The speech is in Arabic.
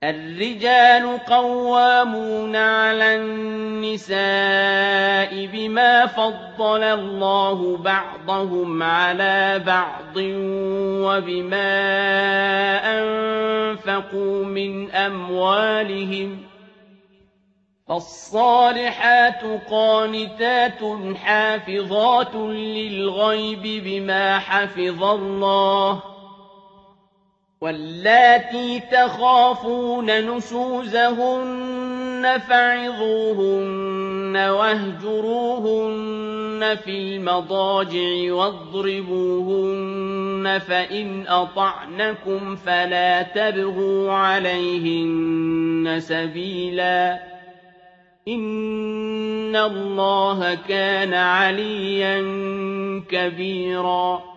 الرجال قوامون على النساء بما فضل الله بعضهم على بعض وبما أنفقوا من أموالهم فالصالحات قانتات حافظات للغيب بما حفظ الله واللاتي تخافون نشوزهن فعظوهن واهجروهن في المضاجع واضربوهن فإن أطعنكم فلا تبغوا عليهن سبيلا إن الله كان عليا كبيرا